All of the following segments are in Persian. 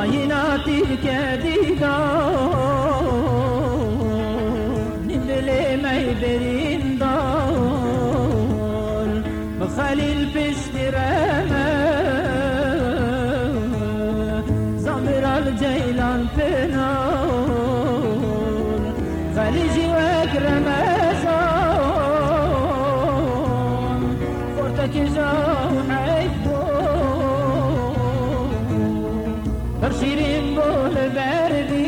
خايناتي كديدان نبلي ما يبرين دار بخليل بشترامه زمر الجيلان بنار خليجي وكرمزان فورتك جاو حيبو برشيرين بول بردي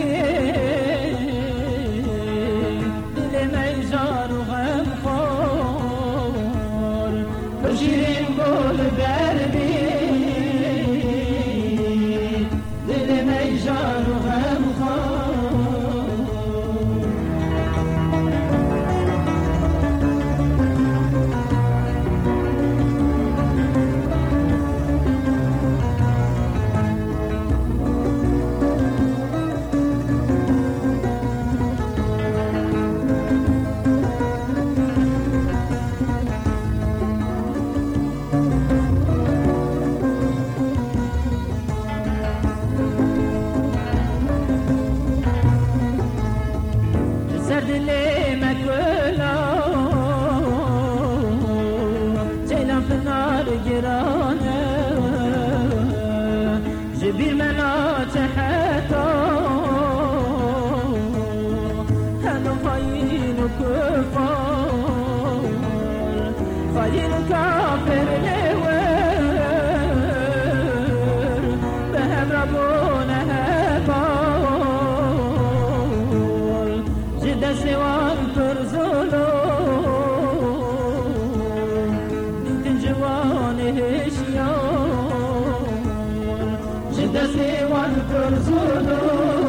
دل ميجار وغم خور برشيرين بول بردي دل ميجار وغم خور دلي مكولا جيلان في النار جيرانه جبير مناج حتى هلو خاين وكفار خاين وكافر لور بهم ربونا هبار سوان ترزولو بنت جوان هشيار جدا سوان ترزولو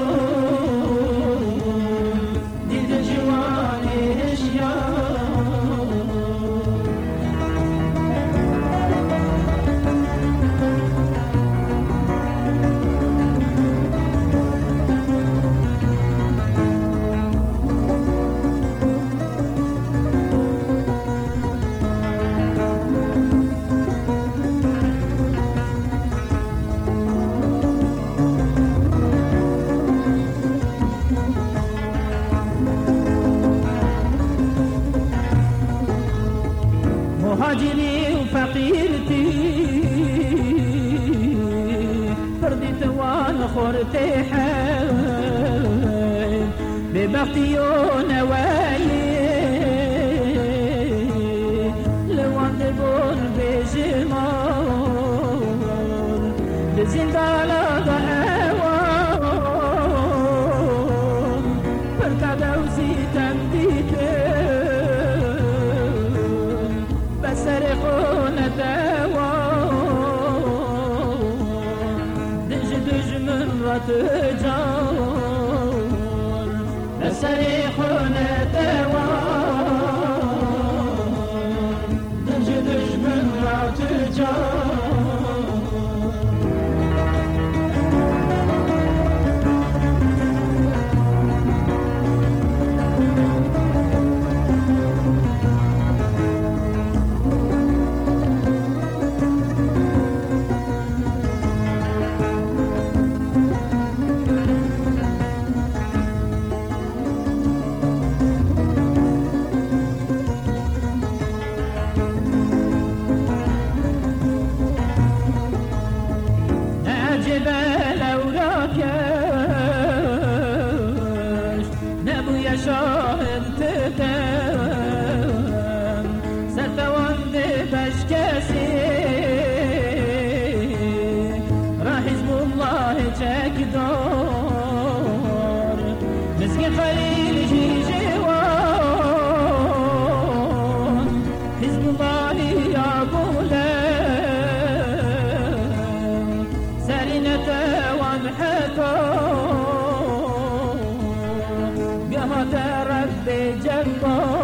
بنت جوان هشيار مهاجري وفقيرتي فردي توان خورتي حال ببختي ونوايي لوان دبون بجمال بزندان ضحوان فرقا دوزي تمديتي سرقون دوام دج من رتجار سرقون دوام دج من رتجار جبال أوراكش نبو يا شاهد تدام ستوان دبش كاسي راح حزب الله تكدار مسكين خليل جي جوان حزب الله يا غلام سرينة وانحطا قهت ربي جبار